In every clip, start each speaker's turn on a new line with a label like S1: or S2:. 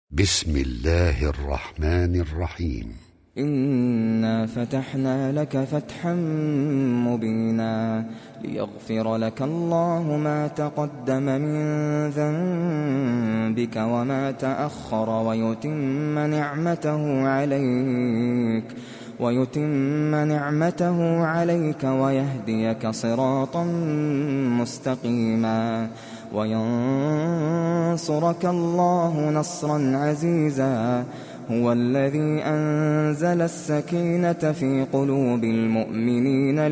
S1: بسم الله الرحمن الرحيم.
S2: إنا فتحنا لك فتحا مبينا ليغفر لك الله ما تقدم من ذنبك وما تأخر ويتم نعمته عليك ويهديك صراطا مستقيما وينصرك الله نصرا عزيزا. هو الذي أنزل السكينة في قلوب المؤمنين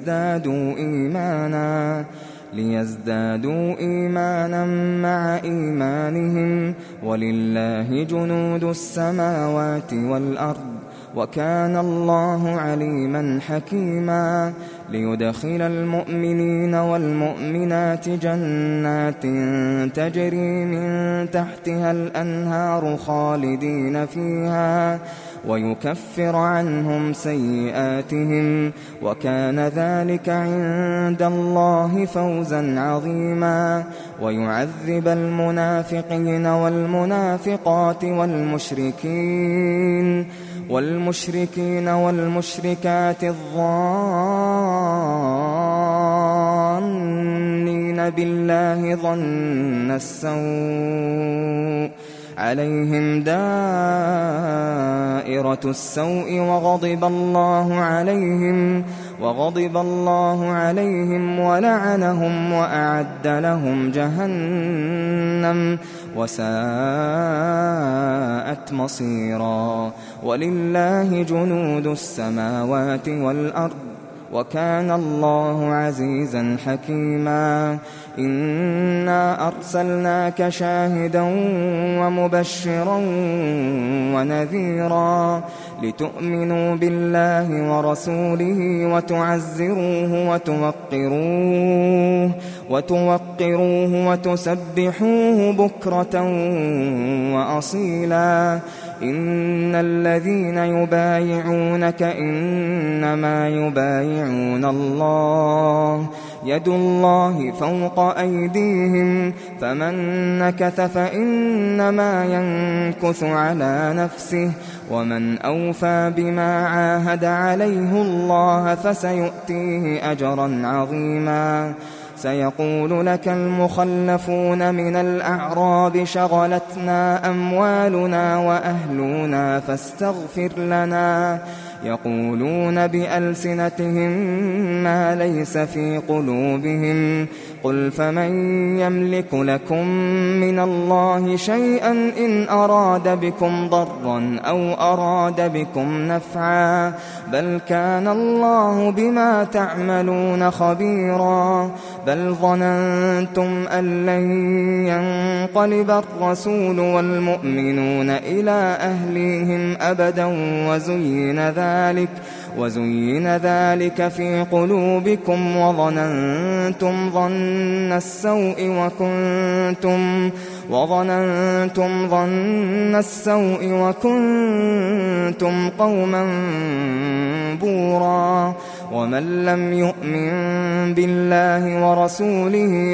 S2: ليزدادوا إيمانا مع إيمانهم ولله جنود السماوات والأرض وكان الله عليما حكيما. ليدخل المؤمنين والمؤمنات جنات تجري من تحتها الأنهار خالدين فيها ويكفر عنهم سيئاتهم وكان ذلك عند الله فوزا عظيما. ويعذب المنافقين والمنافقات والمشركين والمشركات الظانين بالله ظن السوء عليهم دائرة السوء وغضب الله عليهم ولعنهم وأعد لهم جهنم وساءت مصيرا. ولله جنود السماوات والأرض وكان الله عزيزا حكيما. إنا أرسلناك شاهدا ومبشرا ونذيرا لتؤمنوا بالله ورسوله وتوقروه وتسبحوه بكرة وأصيلا. إن الذين يبايعونك إنما يبايعون الله يد الله فوق أيديهم فمن نكث فإنما ينكث على نفسه ومن أوفى بما عاهد عليه الله فسيؤتيه أجرا عظيما. سيقول لك المخلفون من الأعراب شغلتنا أموالنا وأهلنا فاستغفر لنا يقولون بألسنتهم ما ليس في قلوبهم قل فمن يملك لكم من الله شيئا إن أراد بكم ضرا أو أراد بكم نفعا بل كان الله بما تعملون خبيرا. بل ظننتم أن لن ينقلب الرسول والمؤمنون إلى أهليهم أبدا وزين ذلك في قلوبكم وظننتم ظن السوء وكنتم قوما بورا. ومن لم يؤمن بالله ورسوله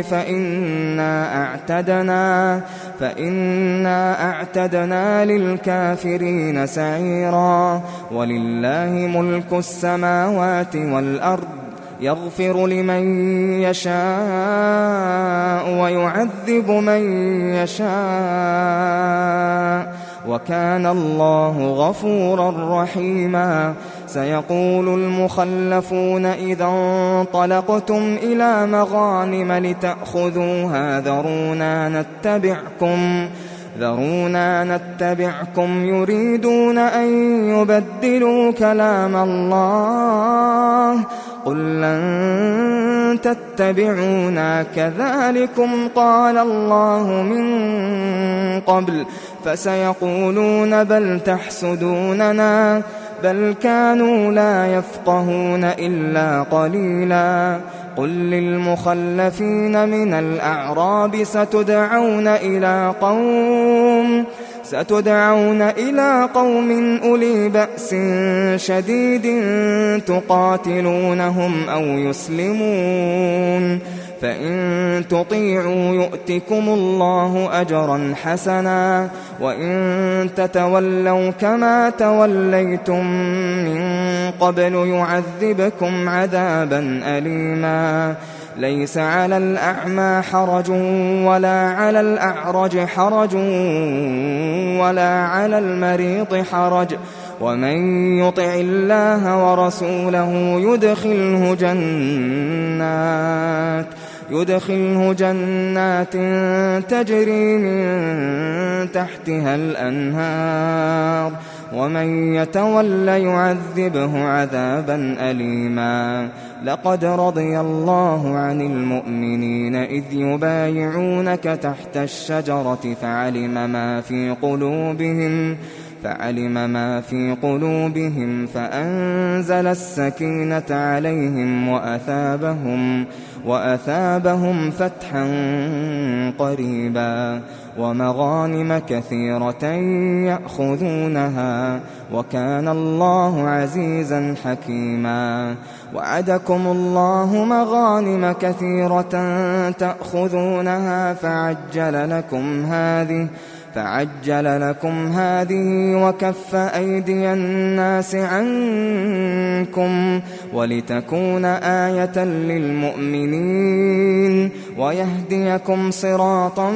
S2: فإنا أعتدنا للكافرين سعيرا. ولله ملك السماوات والأرض يغفر لمن يشاء ويعذب من يشاء وكان الله غفورا رحيما. سيقول المخلفون إذا انطلقتم إلى مغانم لتأخذوها ذرونا نتبعكم يريدون أن يبدلوا كلام الله قل لن تتبعونا كذلكم قال الله من قبل فسيقولون بل تحسدوننا بل كانوا لا يفقهون إلا قليلا. قل للمخلفين من الأعراب ستدعون ستدعون إلى قوم أولي بأس شديد تقاتلونهم أو يسلمون، فإن تطيعوا يؤتكم الله أجرا حسنا، وإن تتولوا كما توليتم من قبل يعذبكم عذابا أليما. ليس على الأعمى حرج ولا على الأعرج حرج ولا على المريض حرج، ومن يطع الله ورسوله يدخله جنات تجري من تحتها الأنهار، ومن يتول يعذبه عذابا أليما. لقد رضي الله عن المؤمنين إذ يبايعونك تحت الشجرة فعلم ما في قلوبهم فأنزل السكينة عليهم وأثابهم فتحا قريبا ومغانم كثيرة يأخذونها، وكان الله عزيزا حكيما. وعدكم الله مغانم كثيرة تأخذونها فعجل لكم هذه وكف أيدي الناس عنكم ولتكون آية للمؤمنين ويهديكم صراطا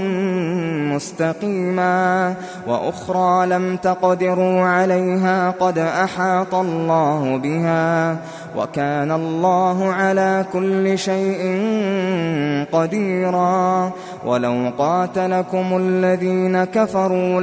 S2: مستقيما. وأخرى لم تقدروا عليها قد أحاط الله بها، وكان الله على كل شيء قديرا. ولو قاتلكم الذين كفروا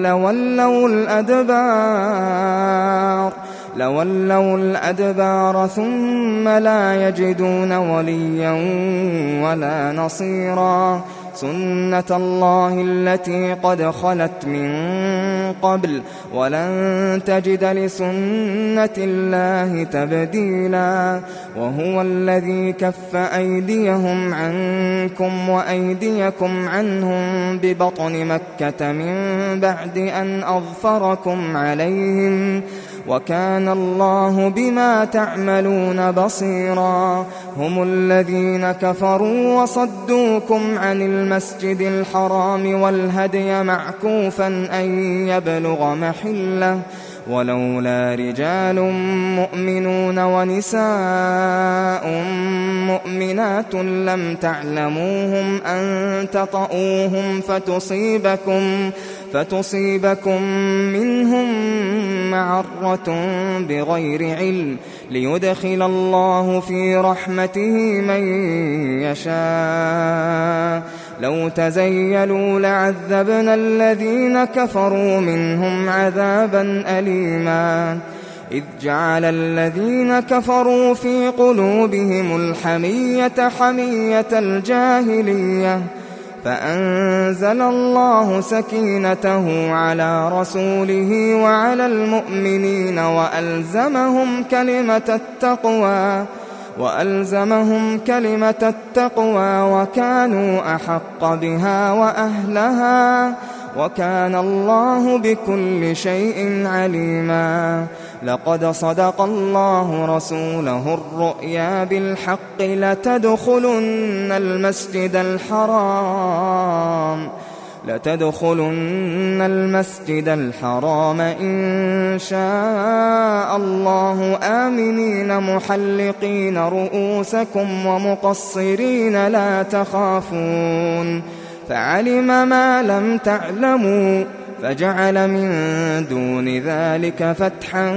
S2: لولوا الأدبار ثم لا يجدون وليا ولا نصيرا. سنة الله التي قد خلت من قبل ولن تجد لسنة الله تبديلا. وهو الذي كف أيديهم عنكم وأيديكم عنهم ببطن مكة من بعد أن أظفركم عليهم، وكان الله بما تعملون بصيرا. هم الذين كفروا وصدوكم عن المسجد الحرام والهدي معكوفا أن يبلغ محله، ولولا رجال مؤمنون ونساء مؤمنات لم تعلموهم أن تطؤوهم فتصيبكم منهم معرة بغير علم ليدخل الله في رحمته من يشاء. لو تزيلوا لعذبنا الذين كفروا منهم عذابا أليما. إذ جعل الذين كفروا في قلوبهم الحمية حمية الجاهلية، فأنزل الله سكينته على رسوله وعلى المؤمنين وألزمهم كلمة التقوى وكانوا أحق بها وأهلها، وكان الله بكل شيء عليما. لقد صدق الله رسوله الرؤيا بالحق لتدخلن المسجد الحرام إن شاء الله آمنين محلقين رؤوسكم ومقصرين لا تخافون، فعلم ما لم تعلموا فجعل من دون ذلك فتحا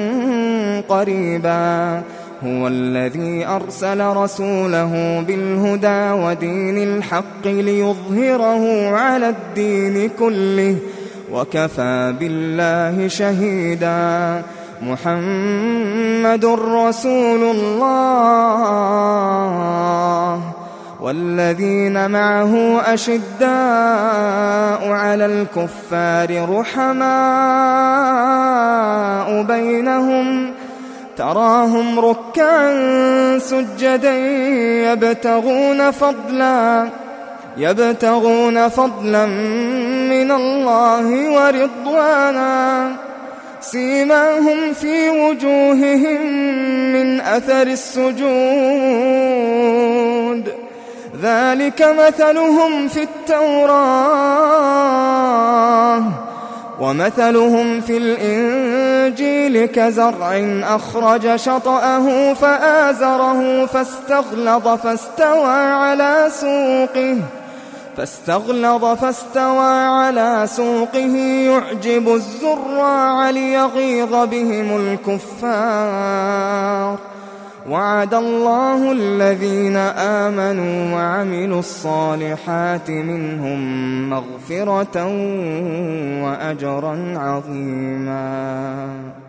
S2: قريبا. هو الذي أرسل رسوله بالهدى ودين الحق ليظهره على الدين كله وكفى بالله شهيدا. محمد رسول الله والذين معه أشداء على الكفار رحماء بينهم، تراهم ركعا سجدا يبتغون فضلا من الله ورضوانا سيماهم في وجوههم من أثر السجود ذلك مثلهم في التوراة ومثلهم في الإنجيل كزرع أخرج شطأه فآزره فاستغلظ على سوقه يعجب الزراع ليغيظ بهم الكفار وعد الله الذين آمنوا وعملوا الصالحات منهم مغفرة وأجرا عظيما.